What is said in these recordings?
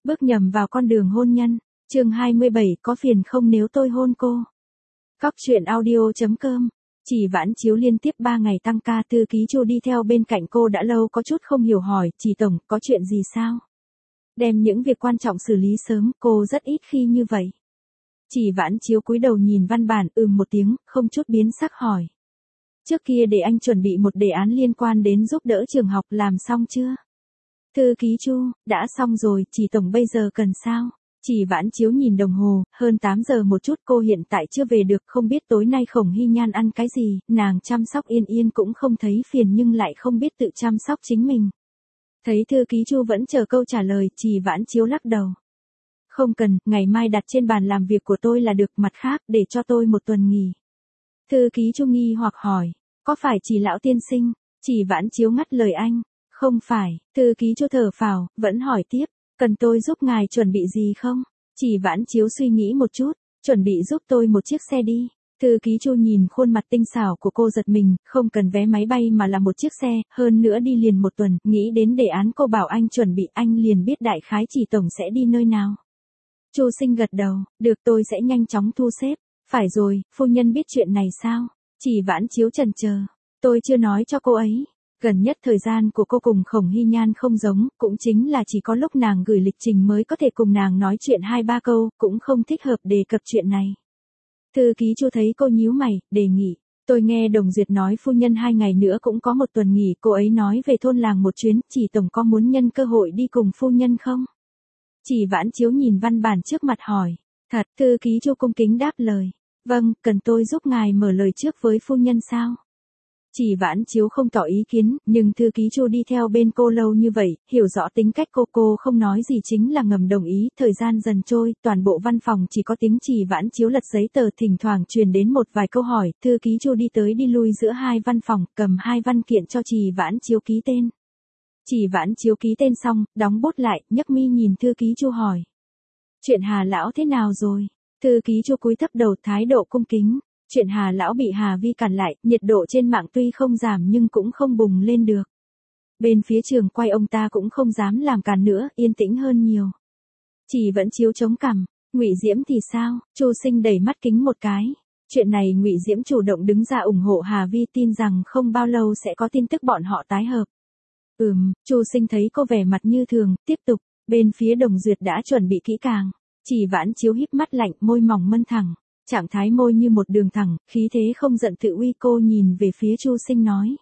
Bước nhầm vào con đường hôn nhân. Chương 27, có phiền không nếu tôi hôn cô? Cóc truyện audio.com. Chỉ Vãn Chiếu liên tiếp 3 ngày tăng ca, thư ký Chu đi theo bên cạnh cô đã lâu có chút không hiểu hỏi, "Chỉ tổng, có chuyện gì sao?" Đem những việc quan trọng xử lý sớm, cô rất ít khi như vậy. Chỉ Vãn Chiếu cúi đầu nhìn văn bản, một tiếng, không chút biến sắc hỏi. "Trước kia để anh chuẩn bị một đề án liên quan đến giúp đỡ trường học, làm xong chưa?" Thư ký Chu, "Đã xong rồi, Chỉ tổng bây giờ cần sao?" Chỉ Vãn Chiếu nhìn đồng hồ, hơn 8 giờ một chút, cô hiện tại chưa về được, không biết tối nay Khổng Hy Nhan ăn cái gì, nàng chăm sóc Yên Yên cũng không thấy phiền nhưng lại không biết tự chăm sóc chính mình. Thấy thư ký Chu vẫn chờ câu trả lời, Chỉ Vãn Chiếu lắc đầu. "Không cần, ngày mai đặt trên bàn làm việc của tôi là được, mặt khác, để cho tôi một tuần nghỉ." Thư ký Chu nghi hoặc hỏi, "Có phải Chỉ lão tiên sinh?" Chỉ Vãn Chiếu ngắt lời anh, "Không phải." Thư ký Chu thở phào, vẫn hỏi tiếp, "Cần tôi giúp ngài chuẩn bị gì không?" Chỉ Vãn Chiếu suy nghĩ một chút, "Chuẩn bị giúp tôi một chiếc xe đi." Thư ký Chu nhìn khuôn mặt tinh xảo của cô giật mình, "Không cần vé máy bay mà là một chiếc xe, hơn nữa đi liền một tuần." Nghĩ đến đề án cô bảo anh chuẩn bị, anh liền biết đại khái Chỉ tổng sẽ đi nơi nào. Chu Sinh gật đầu, "Được, tôi sẽ nhanh chóng thu xếp." "Phải rồi, phu nhân biết chuyện này sao?" Chỉ Vãn Chiếu chần chờ, "Tôi chưa nói cho cô ấy." Gần nhất thời gian của cô cùng Khổng Hy Nhan không giống, cũng chính là chỉ có lúc nàng gửi lịch trình mới có thể cùng nàng nói chuyện 2-3 câu, cũng không thích hợp đề cập chuyện này. Thư ký Chu thấy cô nhíu mày, đề nghị, "Tôi nghe Đồng Duyệt nói phu nhân 2 ngày nữa cũng có một tuần nghỉ, cô ấy nói về thôn làng một chuyến, Chỉ tổng có muốn nhân cơ hội đi cùng phu nhân không?" Chỉ Vãn Chiếu nhìn văn bản trước mặt hỏi, "Thật?" Thư ký Chu cung kính đáp lời, "Vâng, cần tôi giúp ngài mở lời trước với phu nhân sao?" Chỉ Vãn Chiếu không tỏ ý kiến, nhưng thư ký Chu đi theo bên cô lâu như vậy, hiểu rõ tính cách cô không nói gì chính là ngầm đồng ý. Thời gian dần trôi, toàn bộ văn phòng chỉ có tiếng Chỉ Vãn Chiếu lật giấy tờ, thỉnh thoảng truyền đến một vài câu hỏi. Thư ký Chu đi tới đi lui giữa hai văn phòng, cầm 2 văn kiện cho Chỉ Vãn Chiếu ký tên. Chỉ Vãn Chiếu ký tên xong, đóng bút lại, nhấc mi nhìn thư ký Chu hỏi, "Chuyện Hà lão thế nào rồi?" Thư ký Chu cúi thấp đầu, thái độ cung kính. "Chuyện Hà lão bị Hà Vi cản lại, nhiệt độ trên mạng tuy không giảm nhưng cũng không bùng lên được. Bên phía trường quay ông ta cũng không dám làm cản nữa, yên tĩnh hơn nhiều." Chỉ Vãn Chiếu chống cằm, "Ngụy Diễm thì sao?" Chu Sinh đẩy mắt kính một cái. "Chuyện này Ngụy Diễm chủ động đứng ra ủng hộ Hà Vi, tin rằng không bao lâu sẽ có tin tức bọn họ tái hợp." Chu Sinh thấy cô vẻ mặt như thường, tiếp tục, "Bên phía Đồng Duyệt đã chuẩn bị kỹ càng." Chỉ Vãn Chiếu híp mắt lạnh, môi mỏng mân thẳng. Trạng thái môi như một đường thẳng, khí thế không giận tự uy. Cô nhìn về phía Chu Sinh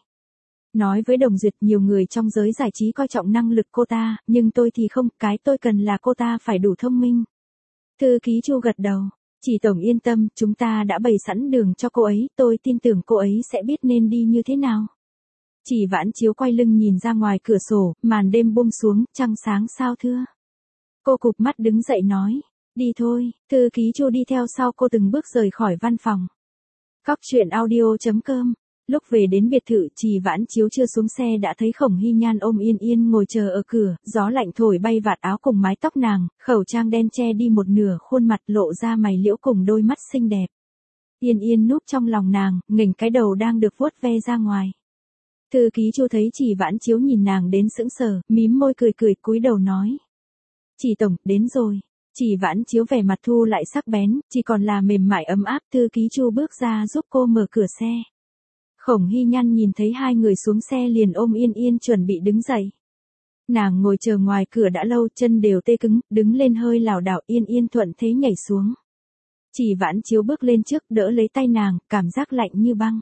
nói với Đồng Duyệt, "Nhiều người trong giới giải trí coi trọng năng lực cô ta, nhưng tôi thì không, cái tôi cần là cô ta phải đủ thông minh." Thư ký Chu gật đầu, "Chỉ tổng yên tâm, chúng ta đã bày sẵn đường cho cô ấy, tôi tin tưởng cô ấy sẽ biết nên đi như thế nào." Chỉ Vãn Chiếu quay lưng nhìn ra ngoài cửa sổ, màn đêm buông xuống, trăng sáng sao thưa. Cô cụp mắt đứng dậy nói, "Đi thôi." Thư ký Chu đi theo sau cô từng bước rời khỏi văn phòng. Cóc truyện audio.com. Lúc về đến biệt thự, Chỉ Vãn Chiếu chưa xuống xe đã thấy Khổng Hy Nhan ôm Yên Yên ngồi chờ ở cửa, gió lạnh thổi bay vạt áo cùng mái tóc nàng, khẩu trang đen che đi một nửa khuôn mặt, lộ ra mày liễu cùng đôi mắt xinh đẹp. Yên Yên núp trong lòng nàng, nghềnh cái đầu đang được vuốt ve ra ngoài. Thư ký Chu thấy Chỉ Vãn Chiếu nhìn nàng đến sững sờ, mím môi cười cúi đầu nói, "Chỉ tổng, đến rồi." Chỉ Vãn Chiếu vẻ mặt thu lại sắc bén, chỉ còn là mềm mại ấm áp. Thư ký Chu bước ra giúp cô mở cửa xe. Khổng Hy Nhan nhìn thấy hai người xuống xe liền ôm Yên Yên chuẩn bị đứng dậy. Nàng ngồi chờ ngoài cửa đã lâu, chân đều tê cứng, đứng lên hơi lảo đảo. Yên Yên thuận thế nhảy xuống. Chỉ Vãn Chiếu bước lên trước đỡ lấy tay nàng, cảm giác lạnh như băng.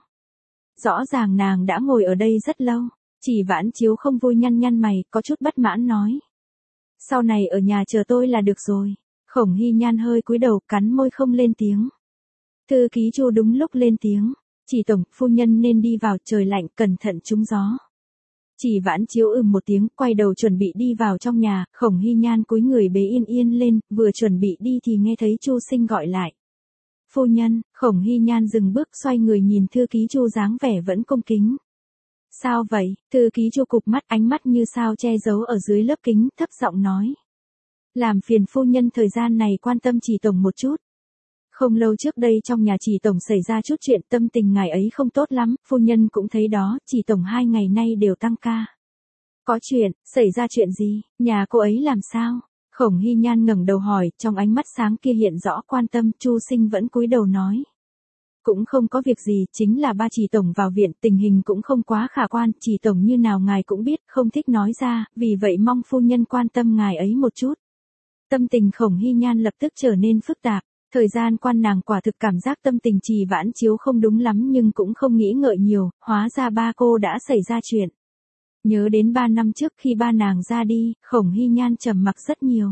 Rõ ràng nàng đã ngồi ở đây rất lâu. Chỉ Vãn Chiếu không vui, nhăn mày, có chút bất mãn nói, "Sau này ở nhà chờ tôi là được rồi." Khổng Hy Nhan hơi cúi đầu, cắn môi không lên tiếng. Thư ký Chu đúng lúc lên tiếng, "Chỉ tổng, phu nhân nên đi vào, trời lạnh, cẩn thận trúng gió." Chỉ Vãn Chiếu một tiếng, quay đầu chuẩn bị đi vào trong nhà. Khổng Hy Nhan cúi người bế Yên Yên lên, vừa chuẩn bị đi thì nghe thấy Chu Sinh gọi lại, "Phu nhân." Khổng Hy Nhan dừng bước, xoay người nhìn thư ký Chu dáng vẻ vẫn cung kính. "Sao vậy?" Thư ký Chu cụp mắt, ánh mắt như sao che giấu ở dưới lớp kính, thấp giọng nói, "Làm phiền phu nhân thời gian này quan tâm Chỉ tổng một chút. Không lâu trước đây trong nhà Chỉ tổng xảy ra chút chuyện, tâm tình ngài ấy không tốt lắm, phu nhân cũng thấy đó, Chỉ tổng 2 ngày nay đều tăng ca." "Có chuyện, xảy ra chuyện gì, nhà cô ấy làm sao?" Khổng Hy Nhan ngẩng đầu hỏi, trong ánh mắt sáng kia hiện rõ quan tâm. Chu Sinh vẫn cúi đầu nói. Cũng không có việc gì, chính là ba Chỉ tổng vào viện, tình hình cũng không quá khả quan, Chỉ tổng như nào ngài cũng biết, không thích nói ra, vì vậy mong phu nhân quan tâm ngài ấy một chút. Tâm tình Khổng Hy Nhan lập tức trở nên phức tạp. Thời gian quan nàng quả thực cảm giác tâm tình Trì Vãn Chiếu không đúng lắm nhưng cũng không nghĩ ngợi nhiều, hóa ra ba cô đã xảy ra chuyện. Nhớ đến 3 năm trước khi ba nàng ra đi, Khổng Hy Nhan trầm mặc rất nhiều.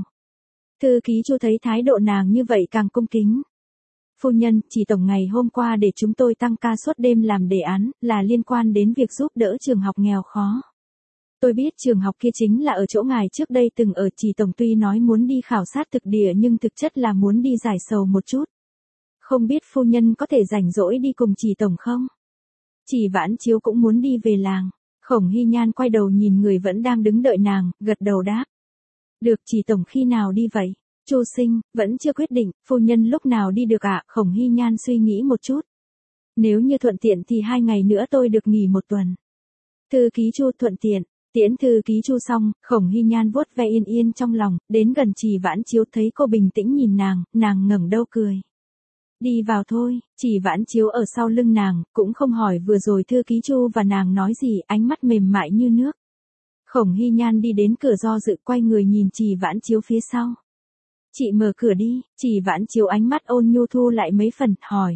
Thư ký Chu thấy thái độ nàng như vậy càng cung kính. Phu nhân, Chỉ tổng ngày hôm qua để chúng tôi tăng ca suốt đêm làm đề án, là liên quan đến việc giúp đỡ trường học nghèo khó. Tôi biết trường học kia chính là ở chỗ ngài trước đây từng ở. Chỉ tổng tuy nói muốn đi khảo sát thực địa nhưng thực chất là muốn đi giải sầu một chút. Không biết phu nhân có thể rảnh rỗi đi cùng Chỉ tổng không? Trì Vãn Chiếu cũng muốn đi về làng. Khổng Hy Nhan quay đầu nhìn người vẫn đang đứng đợi nàng, gật đầu đáp. Được, Chỉ tổng khi nào đi vậy? Chu Sinh, vẫn chưa quyết định, phu nhân lúc nào đi được ạ? Khổng Hy Nhan suy nghĩ một chút. Nếu như thuận tiện thì 2 ngày nữa tôi được nghỉ 1 tuần. Thư ký Chu thuận tiện. Tiễn thư ký Chu xong, Khổng Hy Nhan vuốt ve Yên Yên trong lòng, đến gần Trì Vãn Chiếu thấy cô bình tĩnh nhìn nàng ngẩng đầu cười. Đi vào thôi. Trì Vãn Chiếu ở sau lưng nàng, cũng không hỏi vừa rồi thư ký Chu và nàng nói gì, ánh mắt mềm mại như nước. Khổng Hy Nhan đi đến cửa do dự, quay người nhìn Trì Vãn Chiếu phía sau. Chị mở cửa đi. Trì Vãn Chiếu ánh mắt ôn nhu thu lại mấy phần, hỏi.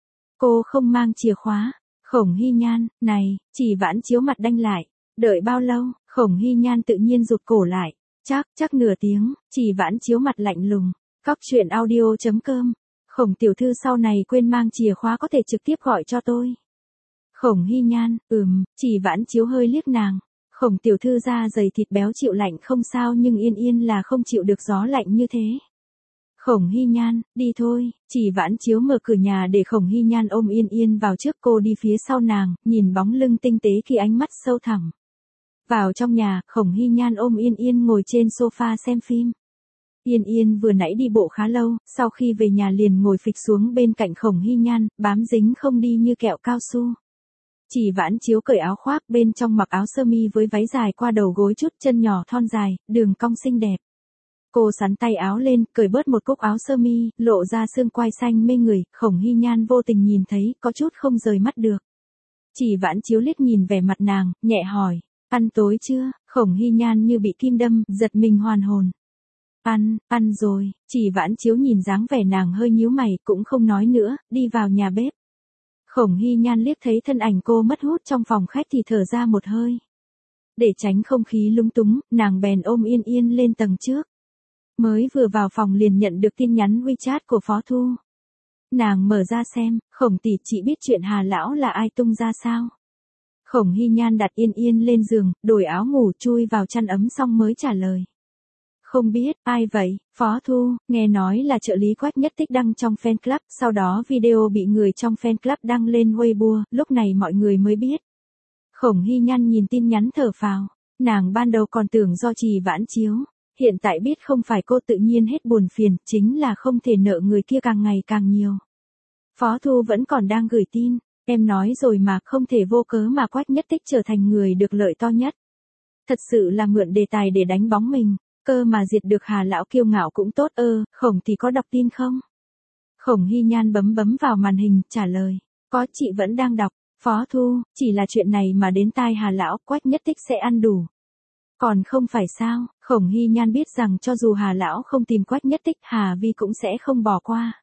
Cô không mang chìa khóa. Khổng Hy Nhan, này. Trì Vãn Chiếu mặt đanh lại. Đợi bao lâu? Khổng Hy Nhan tự nhiên rụt cổ lại. Chắc nửa tiếng. Trì Vãn Chiếu mặt lạnh lùng. Cóc truyện audio.com. Khổng tiểu thư sau này quên mang chìa khóa có thể trực tiếp gọi cho tôi. Khổng Hy Nhan, Trì Vãn Chiếu hơi liếc nàng. Khổng tiểu thư da dày thịt béo chịu lạnh không sao nhưng Yên Yên là không chịu được gió lạnh như thế. Khổng Hy Nhan, đi thôi. Trì Vãn Chiếu mở cửa nhà để Khổng Hy Nhan ôm Yên Yên vào trước, cô đi phía sau nàng, nhìn bóng lưng tinh tế khi ánh mắt sâu thẳm. Vào trong nhà, Khổng Hy Nhan ôm Yên Yên ngồi trên sofa xem phim. Yên Yên vừa nãy đi bộ khá lâu, sau khi về nhà liền ngồi phịch xuống bên cạnh Khổng Hy Nhan, bám dính không đi như kẹo cao su. Trì Vãn Chiếu cởi áo khoác, bên trong mặc áo sơ mi với váy dài qua đầu gối chút, chân nhỏ thon dài, đường cong xinh đẹp. Cô xắn tay áo lên, cởi bớt một cúc áo sơ mi, lộ ra xương quai xanh mê người. Khổng Hy Nhan vô tình nhìn thấy, có chút không rời mắt được. Trì Vãn Chiếu liếc nhìn vẻ mặt nàng, nhẹ hỏi, ăn tối chưa? Khổng Hy Nhan như bị kim đâm, giật mình hoàn hồn. Ăn rồi. Trì Vãn Chiếu nhìn dáng vẻ nàng hơi nhíu mày, cũng không nói nữa, đi vào nhà bếp. Khổng Hy Nhan liếc thấy thân ảnh cô mất hút trong phòng khách thì thở ra một hơi. Để tránh không khí lung túng, nàng bèn ôm Yên Yên lên tầng trước. Mới vừa vào phòng liền nhận được tin nhắn WeChat của Phó Thu. Nàng mở ra xem, Khổng tỷ, chị biết chuyện Hà lão là ai tung ra sao? Khổng Hy Nhan đặt Yên Yên lên giường, đổi áo ngủ, chui vào chăn ấm xong mới trả lời. Không biết, ai vậy? Phó Thu, nghe nói là trợ lý Quách Nhất Tích đăng trong fan club, sau đó video bị người trong fan club đăng lên Weibo, lúc này mọi người mới biết. Khổng Hy Nhan nhìn tin nhắn thở phào, nàng ban đầu còn tưởng do Trì Vãn Chiếu, hiện tại biết không phải cô tự nhiên hết buồn phiền, chính là không thể nợ người kia càng ngày càng nhiều. Phó Thu vẫn còn đang gửi tin, em nói rồi mà, không thể vô cớ mà Quách Nhất Tích trở thành người được lợi to nhất. Thật sự là mượn đề tài để đánh bóng mình. Cơ mà diệt được Hà lão kiêu ngạo cũng tốt. Khổng thì có đọc tin không? Khổng Hy Nhan bấm vào màn hình, trả lời. Có, chị vẫn đang đọc. Phó Thu, chỉ là chuyện này mà đến tai Hà lão, Quách Nhất Tích sẽ ăn đủ. Còn không phải sao? Khổng Hy Nhan biết rằng cho dù Hà lão không tìm Quách Nhất Tích, Hà Vi cũng sẽ không bỏ qua.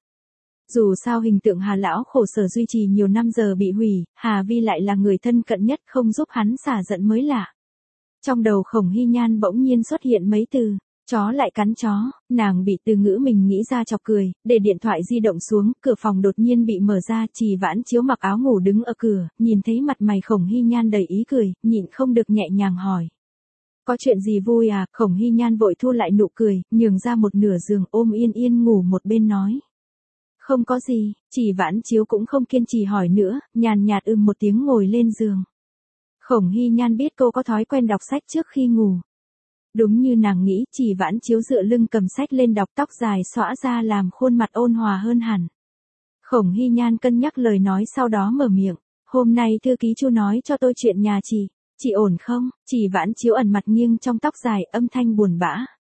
Dù sao hình tượng Hà lão khổ sở duy trì nhiều năm giờ bị hủy, Hà Vi lại là người thân cận nhất, không giúp hắn xả giận mới lạ. Trong đầu Khổng Hy Nhan bỗng nhiên xuất hiện mấy từ, chó lại cắn chó, nàng bị từ ngữ mình nghĩ ra chọc cười, để điện thoại di động xuống, cửa phòng đột nhiên bị mở ra, Trì Vãn Chiếu mặc áo ngủ đứng ở cửa, nhìn thấy mặt mày Khổng Hy Nhan đầy ý cười, nhịn không được nhẹ nhàng hỏi. Có chuyện gì vui à? Khổng Hy Nhan vội thu lại nụ cười, nhường ra một nửa giường, ôm Yên Yên ngủ một bên nói. Không có gì. Trì Vãn Chiếu cũng không kiên trì hỏi nữa, nhàn nhạt một tiếng ngồi lên giường. Khổng Hy Nhan biết cô có thói quen đọc sách trước khi ngủ. Đúng như nàng nghĩ, Trì Vãn Chiếu dựa lưng cầm sách lên đọc, tóc dài xõa ra làm khuôn mặt ôn hòa hơn hẳn. Khổng Hy Nhan cân nhắc lời nói sau đó mở miệng. Hôm nay thư ký Chu nói cho tôi chuyện nhà chị ổn không? Trì Vãn Chiếu ẩn mặt nghiêng trong tóc dài, âm thanh buồn bã.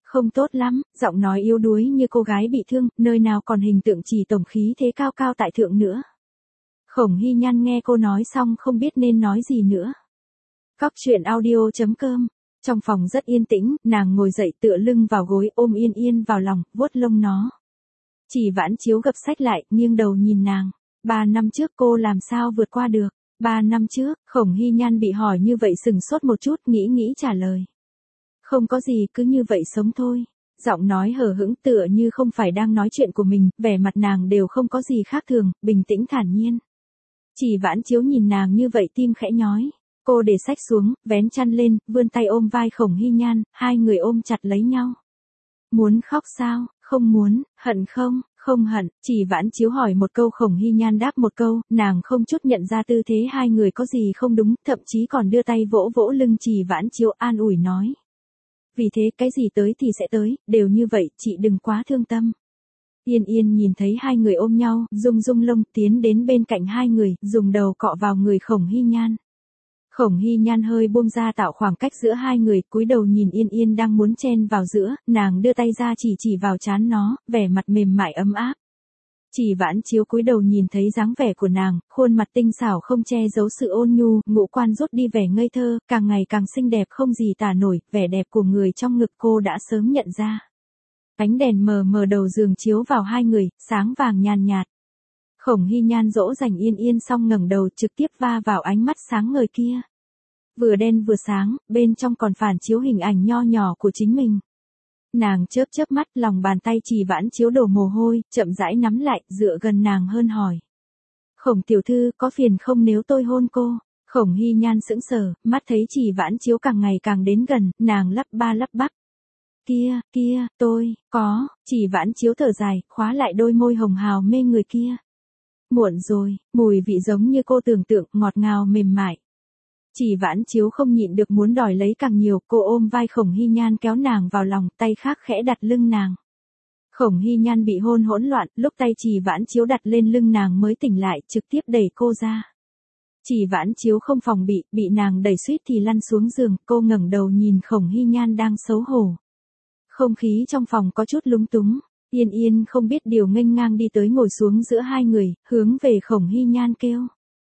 Không tốt lắm, giọng nói yếu đuối như cô gái bị thương, nơi nào còn hình tượng Chỉ tổng khí thế cao cao tại thượng nữa. Khổng Hy Nhan nghe cô nói xong không biết nên nói gì nữa. Cóc truyện audio.com. Trong phòng rất yên tĩnh, nàng ngồi dậy tựa lưng vào gối ôm Yên Yên vào lòng, vuốt lông nó. Chỉ Vãn Chiếu gập sách lại, nghiêng đầu nhìn nàng. 3 năm trước cô làm sao vượt qua được? 3 năm trước, Khổng Hy Nhan bị hỏi như vậy sừng sốt một chút, nghĩ trả lời. Không có gì, cứ như vậy sống thôi. Giọng nói hờ hững tựa như không phải đang nói chuyện của mình, vẻ mặt nàng đều không có gì khác thường, bình tĩnh thản nhiên. Chỉ Vãn Chiếu nhìn nàng như vậy tim khẽ nhói. Cô để sách xuống, vén chăn lên, vươn tay ôm vai Khổng Hy Nhan, hai người ôm chặt lấy nhau. Muốn khóc sao? Không muốn. Hận không? Không hận. Chỉ Vãn Chiếu hỏi một câu, Khổng Hy Nhan đáp một câu, nàng không chút nhận ra tư thế hai người có gì không đúng, thậm chí còn đưa tay vỗ vỗ lưng Chỉ Vãn Chiếu an ủi nói. Vì thế cái gì tới thì sẽ tới, đều như vậy, chị đừng quá thương tâm. Yên Yên nhìn thấy hai người ôm nhau, rung rung lông, tiến đến bên cạnh hai người, dùng đầu cọ vào người Khổng Hy Nhan. Khổng Hy Nhan hơi buông ra tạo khoảng cách giữa hai người, cúi đầu nhìn Yên Yên đang muốn chen vào giữa, nàng đưa tay ra chỉ vào trán nó, vẻ mặt mềm mại ấm áp. Chỉ Vãn Chiếu cúi đầu nhìn thấy dáng vẻ của nàng, khuôn mặt tinh xảo không che giấu sự ôn nhu, ngũ quan rút đi vẻ ngây thơ, càng ngày càng xinh đẹp không gì tả nổi, vẻ đẹp của người trong ngực cô đã sớm nhận ra. Ánh đèn mờ mờ đầu giường chiếu vào hai người, sáng vàng nhàn nhạt. Khổng Hy Nhan dỗ dành Yên Yên xong ngẩng đầu trực tiếp va vào ánh mắt sáng ngời kia. Vừa đen vừa sáng, bên trong còn phản chiếu hình ảnh nho nhỏ của chính mình. Nàng chớp mắt, lòng bàn tay Chỉ Vãn Chiếu đổ mồ hôi, chậm rãi nắm lại, dựa gần nàng hơn hỏi. Khổng tiểu thư, có phiền không nếu tôi hôn cô? Khổng Hy Nhan sững sờ, mắt thấy Chỉ Vãn Chiếu càng ngày càng đến gần, nàng lắp ba lắp bắp. Kia, tôi, có. Chỉ Vãn Chiếu thở dài, khóa lại đôi môi hồng hào mê người kia. Muộn rồi, mùi vị giống như cô tưởng tượng, ngọt ngào mềm mại. Chỉ Vãn Chiếu không nhịn được muốn đòi lấy càng nhiều, cô ôm vai Khổng Hy Nhan kéo nàng vào lòng, tay khác khẽ đặt lưng nàng. Khổng Hy Nhan bị hôn hỗn loạn, lúc tay Chỉ Vãn Chiếu đặt lên lưng nàng mới tỉnh lại, trực tiếp đẩy cô ra. Chỉ Vãn Chiếu không phòng bị nàng đẩy suýt thì lăn xuống giường, cô ngẩng đầu nhìn Khổng Hy Nhan đang xấu hổ. Không khí trong phòng có chút lúng túng, Yên Yên không biết điều nghênh ngang đi tới ngồi xuống giữa hai người, hướng về Khổng Hy Nhan kêu.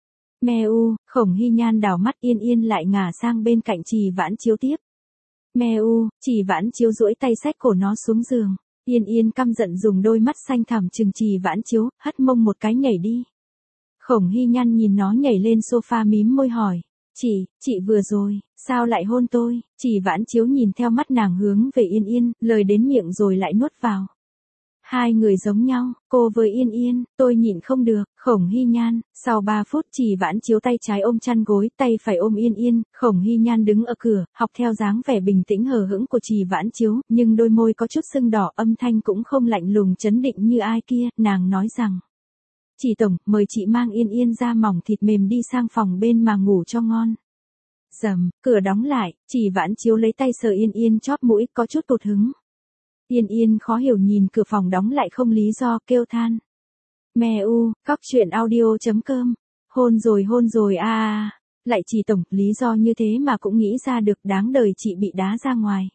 Meo, Khổng Hy Nhan đảo mắt, Yên Yên lại ngả sang bên cạnh Chỉ Vãn Chiếu tiếp. Meo, Chỉ Vãn Chiếu duỗi tay xách cổ nó xuống giường. Yên Yên căm giận dùng đôi mắt xanh thẳm trừng Chỉ Vãn Chiếu, hất mông một cái nhảy đi. Khổng Hy Nhan nhìn nó nhảy lên sofa mím môi hỏi. Chị vừa rồi, sao lại hôn tôi? Chỉ Vãn Chiếu nhìn theo mắt nàng hướng về Yên Yên, lời đến miệng rồi lại nuốt vào. Hai người giống nhau, cô với Yên Yên, tôi nhịn không được. Khổng Hy Nhan, sau 3 phút Chỉ Vãn Chiếu tay trái ôm chăn gối, tay phải ôm Yên Yên, Khổng Hy Nhan đứng ở cửa, học theo dáng vẻ bình tĩnh hờ hững của Chỉ Vãn Chiếu, nhưng đôi môi có chút sưng đỏ, âm thanh cũng không lạnh lùng trấn định như ai kia, nàng nói rằng. Chỉ tổng, mời chị mang Yên Yên ra mỏng thịt mềm đi sang phòng bên mà ngủ cho ngon. Rầm, cửa đóng lại, Chỉ Vãn Chiếu lấy tay sờ Yên Yên chóp mũi, có chút tụt hứng. Yên Yên khó hiểu nhìn cửa phòng đóng lại không lý do, kêu than. Meo, cóc truyện audio.com. Hôn rồi à. Lại Chỉ tổng, lý do như thế mà cũng nghĩ ra được, đáng đời chị bị đá ra ngoài.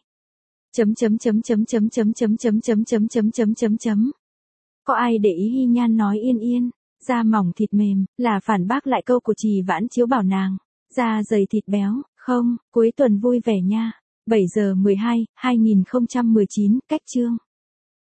Có ai để ý Hy Nhan nói Yên Yên, da mỏng thịt mềm, là phản bác lại câu của Chỉ Vãn Chiếu bảo nàng, da dày thịt béo, không, cuối tuần vui vẻ nha. 7 giờ 12, 2019, cách chương.